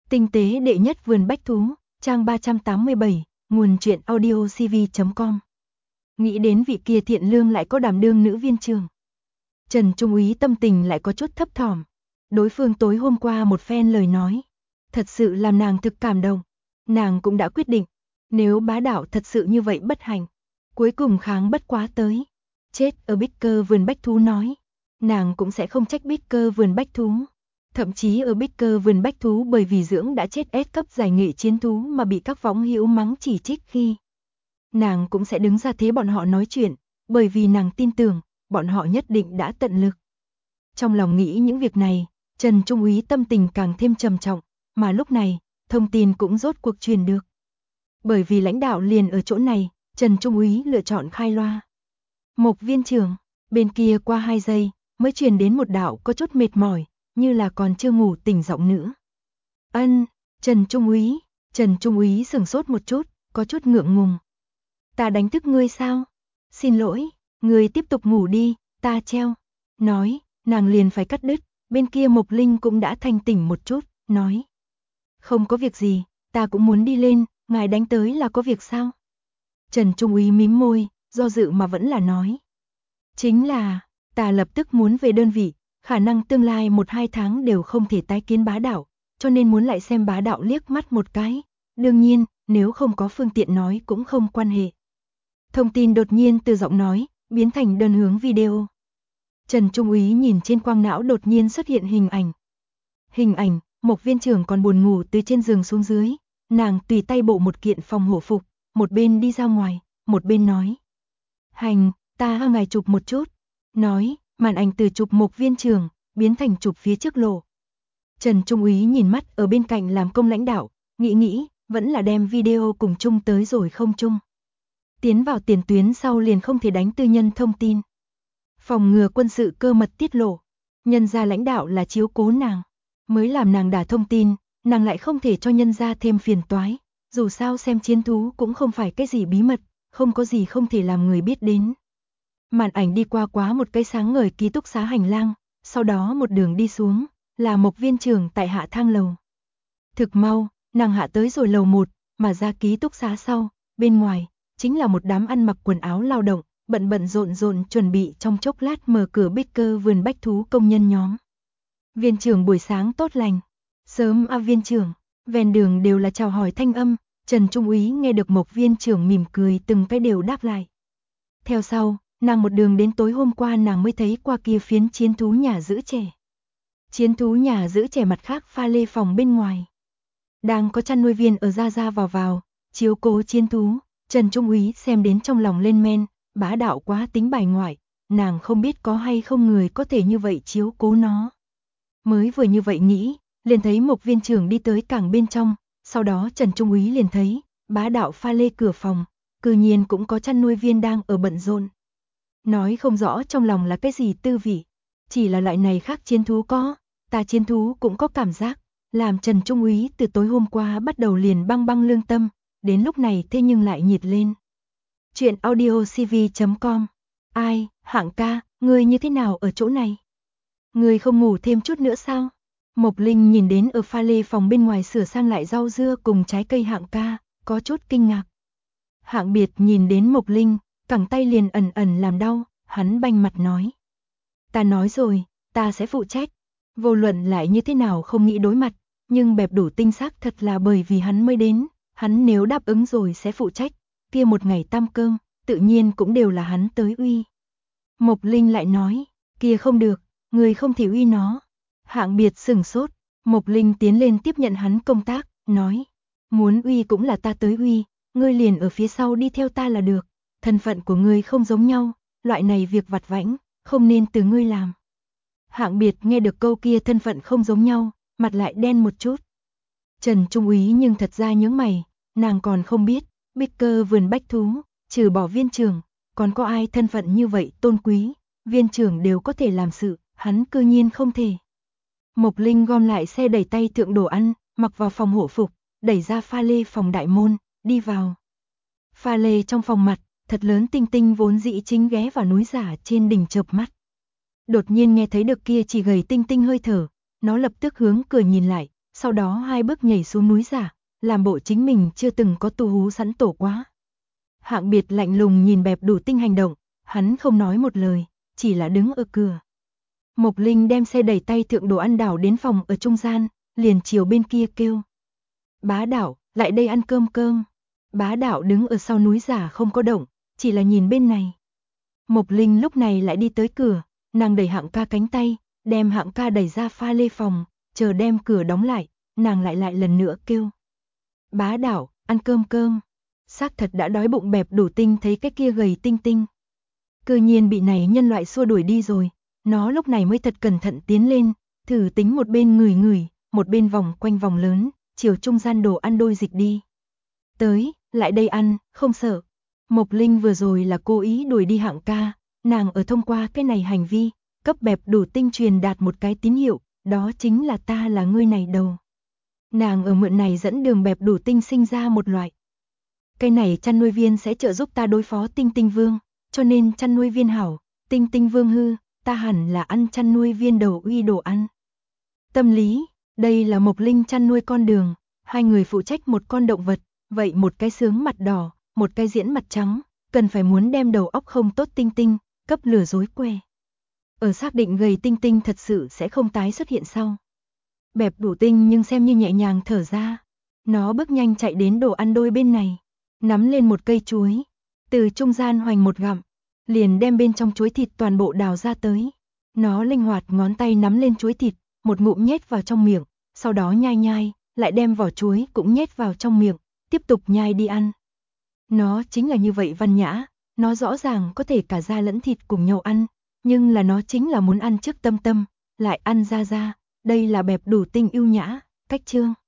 Tinh tế đệ nhất vườn bách thú, trang 387, nguồn truyện audiocv.com. Nghĩ đến vị kia thiện lương lại có đảm đương nữ viên trưởng, Trần Trung Úy tâm tình lại có chút thấp thỏm. Đối phương tối hôm qua một phen lời nói, thật sự làm nàng thực cảm động. Nàng cũng đã quyết định, nếu bá đạo thật sự như vậy bất hạnh, cuối cùng kháng bất quá tới, chết ở Bích Cơ vườn bách thú nói, nàng cũng sẽ không trách Bích Cơ vườn bách thú. Thậm chí ở Bích Cơ vườn bách thú bởi vì dưỡng đã chết S cấp giải nghệ chiến thú mà bị các võng hữu mắng chỉ trích khi, nàng cũng sẽ đứng ra thế bọn họ nói chuyện, bởi vì nàng tin tưởng, bọn họ nhất định đã tận lực. Trong lòng nghĩ những việc này, Trần Trung Úy tâm tình càng thêm trầm trọng, mà lúc này, thông tin cũng rốt cuộc truyền được. Bởi vì lãnh đạo liền ở chỗ này, Trần Trung Úy lựa chọn khai loa. Mộc viên trưởng, bên kia qua 2 giây, mới truyền đến một đạo có chút mệt mỏi, như là còn chưa ngủ tỉnh giọng nữa. Ân, Trần Trung Úy sửng sốt một chút, có chút ngượng ngùng. Ta đánh thức ngươi sao? Xin lỗi, ngươi tiếp tục ngủ đi, ta treo. Nói, nàng liền phải cắt đứt, bên kia Mộc Linh cũng đã thanh tỉnh một chút, nói. Không có việc gì, ta cũng muốn đi lên, ngài đánh tới là có việc sao? Trần Trung Úy mím môi, do dự mà vẫn là nói. Chính là, ta lập tức muốn về đơn vị, khả năng tương lai 1-2 tháng đều không thể tái kiến bá đạo, cho nên muốn lại xem bá đạo liếc mắt một cái. Đương nhiên, nếu không có phương tiện nói cũng không quan hệ. Thông tin đột nhiên từ giọng nói, biến thành đơn hướng video. Trần Trung Úy nhìn trên quang não đột nhiên xuất hiện hình ảnh. Mộc viên trưởng còn buồn ngủ từ trên giường xuống dưới, nàng tùy tay bộ một kiện phòng hộ phục, một bên đi ra ngoài, một bên nói. Hành, ta ngài chụp một chút. Nói, màn ảnh từ chụp Mộc viên trưởng, biến thành chụp phía trước lộ. Trần Trung Úy nhìn mắt ở bên cạnh làm công lãnh đạo, nghĩ, vẫn là đem video cùng chung tới rồi không chung. Tiến vào tiền tuyến sau liền không thể đánh tư nhân thông tin. Phòng ngừa quân sự cơ mật tiết lộ, nhân gia lãnh đạo là chiếu cố nàng, mới làm nàng đả thông tin, nàng lại không thể cho nhân gia thêm phiền toái, dù sao xem chiến thú cũng không phải cái gì bí mật, không có gì không thể làm người biết đến. Màn ảnh đi qua quá một cái sáng ngời ký túc xá hành lang, sau đó một đường đi xuống, là Mộc viên trưởng tại hạ thang lầu. Thực mau, nàng hạ tới rồi lầu 1, mà ra ký túc xá sau, bên ngoài, chính là một đám ăn mặc quần áo lao động, bận rộn chuẩn bị trong chốc lát mở cửa Bích Cơ vườn bách thú công nhân nhóm. Viên trưởng buổi sáng tốt lành. Sớm viên trưởng, ven đường đều là chào hỏi thanh âm, Trần Trung Úy nghe được Mộc viên trưởng mỉm cười từng cái đều đáp lại. Theo sau, nàng một đường đến tối hôm qua nàng mới thấy qua kia phiến chiến thú nhà giữ trẻ. Chiến thú nhà giữ trẻ mặt khác pha lê phòng bên ngoài. Đang có chăn nuôi viên ở ra vào, chiếu cố chiến thú, Trần Trung Úy xem đến trong lòng lên men, bá đạo quá tính bài ngoại, nàng không biết có hay không người có thể như vậy chiếu cố nó. Mới vừa như vậy nghĩ, liền thấy Mộc viên trưởng đi tới cảng bên trong, sau đó Trần Trung Úy liền thấy, bá đạo pha lê cửa phòng, cư nhiên cũng có chăn nuôi viên đang ở bận rộn. Nói không rõ trong lòng là cái gì tư vị, chỉ là loại này khác chiến thú có, ta chiến thú cũng có cảm giác, làm Trần Trung Úy từ tối hôm qua bắt đầu liền băng lương tâm, đến lúc này thế nhưng lại nhiệt lên. Chuyện audiocv.com. Ai, Hạng ca, ngươi như thế nào ở chỗ này? Ngươi không ngủ thêm chút nữa sao? Mộc Linh nhìn đến ở pha lê phòng bên ngoài sửa sang lại rau dưa cùng trái cây Hạng ca, có chút kinh ngạc. Hạng Biệt nhìn đến Mộc Linh, cẳng tay liền ẩn làm đau, hắn banh mặt nói. Ta nói rồi, ta sẽ phụ trách. Vô luận lại như thế nào không nghĩ đối mặt, nhưng bẹp đủ tinh xác thật là bởi vì hắn mới đến, hắn nếu đáp ứng rồi sẽ phụ trách, kia một ngày tam cơm, tự nhiên cũng đều là hắn tới uy. Mộc Linh lại nói, kia không được, người không thể uy nó. Hạng Biệt sửng sốt, Mộc Linh tiến lên tiếp nhận hắn công tác, nói, muốn uy cũng là ta tới uy, ngươi liền ở phía sau đi theo ta là được, thân phận của ngươi không giống nhau, loại này việc vặt vãnh, không nên từ ngươi làm. Hạng Biệt nghe được câu kia thân phận không giống nhau, mặt lại đen một chút. Trần Trung Úy nhưng thật ra nhướng mày, nàng còn không biết, Bích Cơ vườn bách thú, trừ bỏ viên trưởng, còn có ai thân phận như vậy tôn quý, viên trưởng đều có thể làm sự, hắn cư nhiên không thể. Mộc Linh gom lại xe đẩy tay thượng đồ ăn, mặc vào phòng hộ phục, đẩy ra pha lê phòng đại môn, đi vào. Pha lê trong phòng mặt, thật lớn Tinh Tinh vốn dĩ chính ghé vào núi giả trên đỉnh chợp mắt. Đột nhiên nghe thấy được kia chỉ gầy Tinh Tinh hơi thở, nó lập tức hướng cửa nhìn lại, sau đó hai bước nhảy xuống núi giả, làm bộ chính mình chưa từng có tu hú sẵn tổ quá. Hạng Biệt lạnh lùng nhìn Bẹp Đủ Tinh hành động, hắn không nói một lời, chỉ là đứng ở cửa. Mộc Linh đem xe đẩy tay thượng đồ ăn đảo đến phòng ở trung gian, liền chiều bên kia kêu. Bá Đảo, lại đây ăn cơm cơm. Bá Đảo đứng ở sau núi giả không có động, chỉ là nhìn bên này. Mộc Linh lúc này lại đi tới cửa, nàng đẩy Hạng ca cánh tay, đem Hạng ca đẩy ra pha lê phòng, chờ đem cửa đóng lại, nàng lại lần nữa kêu. Bá Đảo, ăn cơm cơm. Xác thật đã đói bụng. Bẹp Đủ Tinh thấy cái kia gầy tinh tinh. Cư nhiên bị này nhân loại xua đuổi đi rồi, nó lúc này mới thật cẩn thận tiến lên, thử tính một bên ngửi, một bên vòng quanh vòng lớn, chiều trung gian đồ ăn đôi dịch đi. Tới, lại đây ăn, không sợ. Mộc Linh vừa rồi là cố ý đuổi đi Hạng ca, nàng ở thông qua cái này hành vi, cấp Bẹp Đủ Tinh truyền đạt một cái tín hiệu, đó chính là ta là ngươi này đầu. Nàng ở mượn này dẫn đường Bẹp Đủ Tinh sinh ra một loại. Cái này chăn nuôi viên sẽ trợ giúp ta đối phó Tinh Tinh Vương, cho nên chăn nuôi viên hảo, Tinh Tinh Vương hư, ta hẳn là ăn chăn nuôi viên đầu uy đồ ăn. Tâm lý, đây là Mộc Linh chăn nuôi con đường, hai người phụ trách một con động vật, vậy một cái sướng mặt đỏ, một cái diễn mặt trắng, cần phải muốn đem đầu óc không tốt Tinh Tinh, cấp lừa dối que. Ở xác định gầy Tinh Tinh thật sự sẽ không tái xuất hiện sau. Bẹp Đủ Tinh nhưng xem như nhẹ nhàng thở ra, nó bước nhanh chạy đến đồ ăn đôi bên này, nắm lên một cây chuối, từ trung gian hoành một gặm, liền đem bên trong chuối thịt toàn bộ đào ra tới. Nó linh hoạt ngón tay nắm lên chuối thịt, một ngụm nhét vào trong miệng, sau đó nhai, lại đem vỏ chuối cũng nhét vào trong miệng, tiếp tục nhai đi ăn. Nó chính là như vậy văn nhã, nó rõ ràng có thể cả da lẫn thịt cùng nhau ăn, nhưng là nó chính là muốn ăn trước tâm, lại ăn ra, đây là Bẹp Đủ Tinh ưu nhã, cách chương.